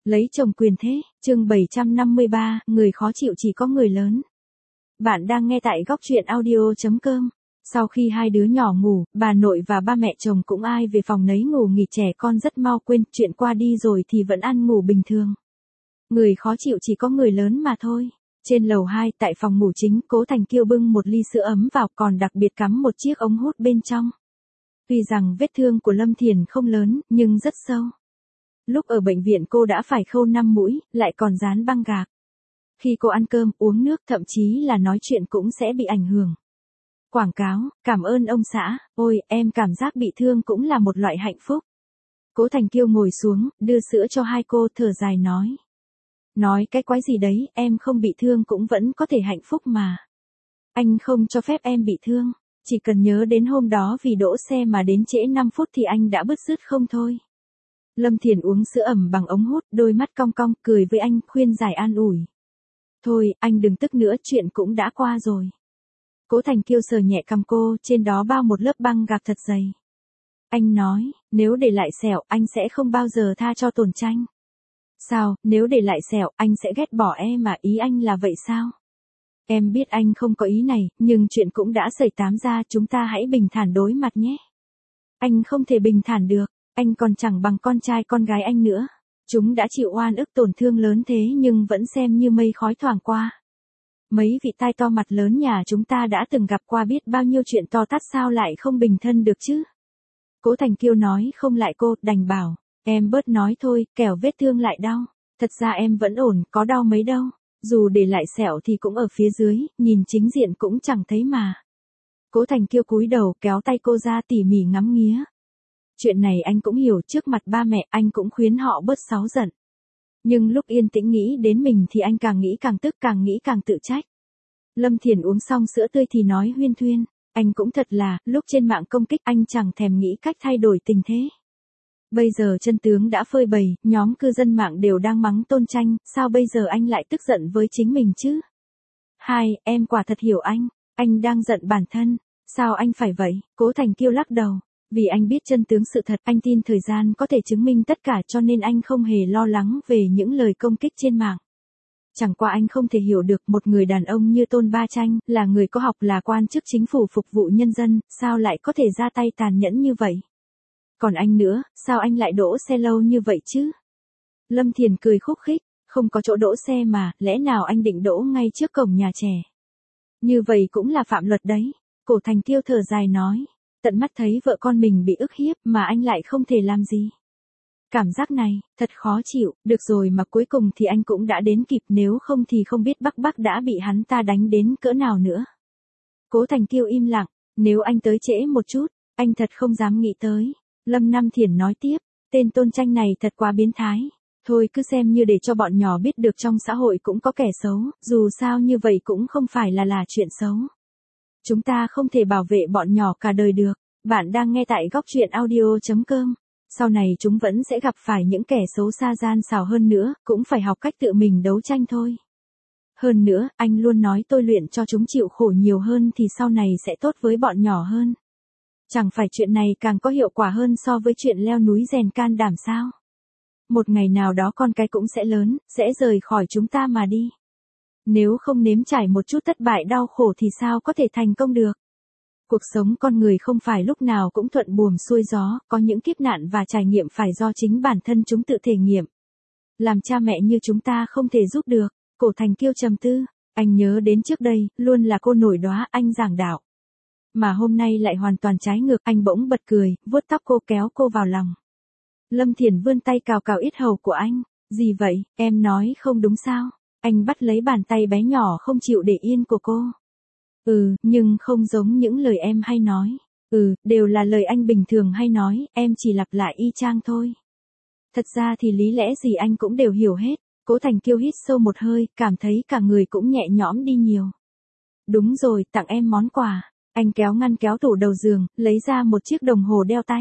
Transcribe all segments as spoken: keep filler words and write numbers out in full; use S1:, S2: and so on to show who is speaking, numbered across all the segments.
S1: Lấy chồng quyền thế, chương bảy trăm năm mươi ba, người khó chịu chỉ có người lớn. Bạn đang nghe tại góc truyện audio chấm com. Sau khi hai đứa nhỏ ngủ, bà nội và ba mẹ chồng cũng ai về phòng nấy ngủ nghỉ, trẻ con rất mau quên chuyện qua đi rồi thì vẫn ăn ngủ bình thường. Người khó chịu chỉ có người lớn mà thôi. Trên lầu hai, tại phòng ngủ chính, Cố Thành Kiêu bưng một ly sữa ấm vào, còn đặc biệt cắm một chiếc ống hút bên trong. Tuy rằng vết thương của Lâm Thiền không lớn, nhưng rất sâu. Lúc ở bệnh viện cô đã phải khâu năm mũi, lại còn dán băng gạc. Khi cô ăn cơm, uống nước, thậm chí là nói chuyện cũng sẽ bị ảnh hưởng. Quảng cáo, cảm ơn ông xã, ôi, em cảm giác bị thương cũng là một loại hạnh phúc. Cố Thành Kiêu ngồi xuống, đưa sữa cho hai cô, thở dài nói. Nói cái quái gì đấy, em không bị thương cũng vẫn có thể hạnh phúc mà. Anh không cho phép em bị thương, chỉ cần nhớ đến hôm đó vì đỗ xe mà đến trễ năm phút thì anh đã bứt rứt không thôi. Lâm Thiền uống sữa ẩm bằng ống hút, đôi mắt cong cong, cười với anh, khuyên giải an ủi. Thôi, anh đừng tức nữa, chuyện cũng đã qua rồi. Cố Thành Kiêu sờ nhẹ cằm cô, trên đó bao một lớp băng gạc thật dày. Anh nói, nếu để lại sẹo, anh sẽ không bao giờ tha cho Tồn Tranh. Sao, nếu để lại sẹo, anh sẽ ghét bỏ em mà, ý anh là vậy sao? Em biết anh không có ý này, nhưng chuyện cũng đã xảy tám ra, chúng ta hãy bình thản đối mặt nhé. Anh không thể bình thản được, anh còn chẳng bằng con trai con gái anh nữa. Chúng đã chịu oan ức tổn thương lớn thế nhưng vẫn xem như mây khói thoảng qua. Mấy vị tai to mặt lớn nhà chúng ta đã từng gặp qua biết bao nhiêu chuyện to tát, sao lại không bình thân được chứ? Cố Thành Kiêu nói không lại cô, đành bảo, em bớt nói thôi, kẻo vết thương lại đau. Thật ra em vẫn ổn, có đau mấy đâu. Dù để lại sẹo thì cũng ở phía dưới, nhìn chính diện cũng chẳng thấy mà. Cố Thành Kiêu cúi đầu kéo tay cô ra tỉ mỉ ngắm nghía. Chuyện này anh cũng hiểu, trước mặt ba mẹ anh cũng khuyến họ bớt cáu giận. Nhưng lúc yên tĩnh nghĩ đến mình thì anh càng nghĩ càng tức, càng nghĩ càng tự trách. Lâm Thiền uống xong sữa tươi thì nói huyên thuyên, anh cũng thật là, lúc trên mạng công kích anh chẳng thèm nghĩ cách thay đổi tình thế. Bây giờ chân tướng đã phơi bày, nhóm cư dân mạng đều đang mắng Tôn Tranh, sao bây giờ anh lại tức giận với chính mình chứ? Hai, em quả thật hiểu anh, anh đang giận bản thân, sao anh phải vậy? Cố Thành Kiêu lắc đầu, vì anh biết chân tướng sự thật, anh tin thời gian có thể chứng minh tất cả cho nên anh không hề lo lắng về những lời công kích trên mạng. Chẳng qua anh không thể hiểu được một người đàn ông như Tôn Ba Tranh, là người có học, là quan chức chính phủ phục vụ nhân dân, sao lại có thể ra tay tàn nhẫn như vậy? Còn anh nữa, sao anh lại đỗ xe lâu như vậy chứ? Lâm Thiền cười khúc khích, không có chỗ đỗ xe mà, lẽ nào anh định đỗ ngay trước cổng nhà trẻ? Như vậy cũng là phạm luật đấy. Cố Thành Kiêu thở dài nói, tận mắt thấy vợ con mình bị ức hiếp mà anh lại không thể làm gì. Cảm giác này, thật khó chịu, được rồi mà cuối cùng thì anh cũng đã đến kịp, nếu không thì không biết Bắc Bắc đã bị hắn ta đánh đến cỡ nào nữa. Cố Thành Kiêu im lặng, nếu anh tới trễ một chút, anh thật không dám nghĩ tới. Lâm Nam Thiển nói tiếp, tên Tôn Tranh này thật quá biến thái. Thôi cứ xem như để cho bọn nhỏ biết được trong xã hội cũng có kẻ xấu, dù sao như vậy cũng không phải là là chuyện xấu. Chúng ta không thể bảo vệ bọn nhỏ cả đời được. Bạn đang nghe tại góc truyện audio chấm com. Sau này chúng vẫn sẽ gặp phải những kẻ xấu xa gian xảo hơn nữa, cũng phải học cách tự mình đấu tranh thôi. Hơn nữa, anh luôn nói tôi luyện cho chúng chịu khổ nhiều hơn thì sau này sẽ tốt với bọn nhỏ hơn. Chẳng phải chuyện này càng có hiệu quả hơn so với chuyện leo núi rèn can đảm sao? Một ngày nào đó con cái cũng sẽ lớn, sẽ rời khỏi chúng ta mà đi. Nếu không nếm trải một chút thất bại đau khổ thì sao có thể thành công được? Cuộc sống con người không phải lúc nào cũng thuận buồm xuôi gió, có những kiếp nạn và trải nghiệm phải do chính bản thân chúng tự thể nghiệm. Làm cha mẹ như chúng ta không thể giúp được. Cố Thành Kiêu trầm tư, anh nhớ đến trước đây, luôn là cô nổi đóa, anh giảng đạo. Mà hôm nay lại hoàn toàn trái ngược, anh bỗng bật cười, vuốt tóc cô kéo cô vào lòng. Lâm Thiền vươn tay cào cào yết hầu của anh, gì vậy, em nói không đúng sao? Anh bắt lấy bàn tay bé nhỏ không chịu để yên của cô. Ừ, nhưng không giống những lời em hay nói. Ừ, đều là lời anh bình thường hay nói, em chỉ lặp lại y chang thôi. Thật ra thì lý lẽ gì anh cũng đều hiểu hết. Cố Thành Kiêu hít sâu một hơi, cảm thấy cả người cũng nhẹ nhõm đi nhiều. Đúng rồi, tặng em món quà. Anh kéo ngăn kéo tủ đầu giường, lấy ra một chiếc đồng hồ đeo tay.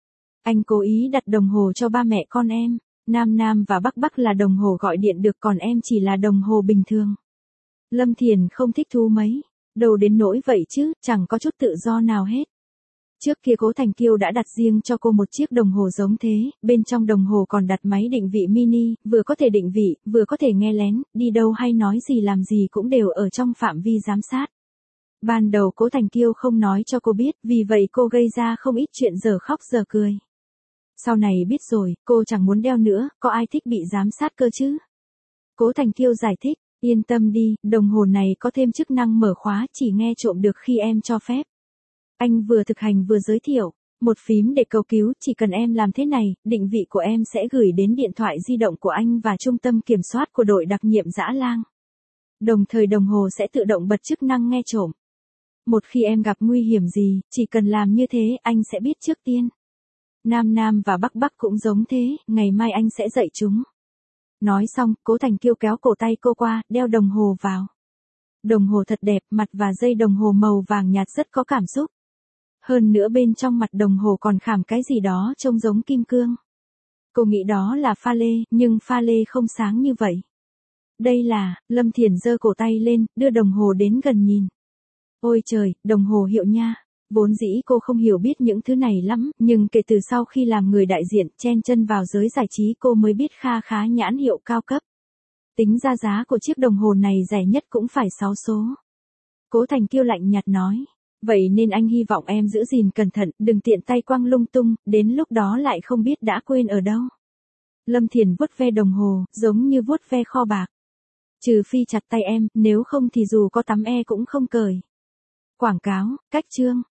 S1: Anh cố ý đặt đồng hồ cho ba mẹ con em. Nam Nam và Bắc Bắc là đồng hồ gọi điện được, còn em chỉ là đồng hồ bình thường. Lâm Thiền không thích thú mấy. Đâu đến nỗi vậy chứ, chẳng có chút tự do nào hết. Trước kia Cố Thành Kiêu đã đặt riêng cho cô một chiếc đồng hồ giống thế, bên trong đồng hồ còn đặt máy định vị mini, vừa có thể định vị, vừa có thể nghe lén, đi đâu hay nói gì làm gì cũng đều ở trong phạm vi giám sát. Ban đầu Cố Thành Kiêu không nói cho cô biết, vì vậy cô gây ra không ít chuyện giờ khóc giờ cười. Sau này biết rồi, cô chẳng muốn đeo nữa, có ai thích bị giám sát cơ chứ? Cố Thành Kiêu giải thích, yên tâm đi, đồng hồ này có thêm chức năng mở khóa, chỉ nghe trộm được khi em cho phép. Anh vừa thực hành vừa giới thiệu, một phím để cầu cứu, chỉ cần em làm thế này, định vị của em sẽ gửi đến điện thoại di động của anh và trung tâm kiểm soát của đội đặc nhiệm dã lang. Đồng thời đồng hồ sẽ tự động bật chức năng nghe trộm. Một khi em gặp nguy hiểm gì, chỉ cần làm như thế, anh sẽ biết trước tiên. Nam Nam và Bắc Bắc cũng giống thế, ngày mai anh sẽ dạy chúng. Nói xong, Cố Thành Kiêu kéo cổ tay cô qua, đeo đồng hồ vào. Đồng hồ thật đẹp, mặt và dây đồng hồ màu vàng nhạt rất có cảm xúc. Hơn nữa bên trong mặt đồng hồ còn khảm cái gì đó trông giống kim cương. Cô nghĩ đó là pha lê, nhưng pha lê không sáng như vậy. Đây là, Lâm Thiển giơ cổ tay lên, đưa đồng hồ đến gần nhìn. Ôi trời, đồng hồ hiệu nha. Vốn dĩ cô không hiểu biết những thứ này lắm, nhưng kể từ sau khi làm người đại diện, chen chân vào giới giải trí cô mới biết kha khá nhãn hiệu cao cấp. Tính ra giá của chiếc đồng hồ này rẻ nhất cũng phải sáu số. Cố Thành Kiêu lạnh nhạt nói. Vậy nên anh hy vọng em giữ gìn cẩn thận, đừng tiện tay quăng lung tung, đến lúc đó lại không biết đã quên ở đâu. Lâm Thiển vuốt ve đồng hồ, giống như vuốt ve kho bạc. Trừ phi chặt tay em, nếu không thì dù có tắm e cũng không cởi. Quảng cáo, cách chương.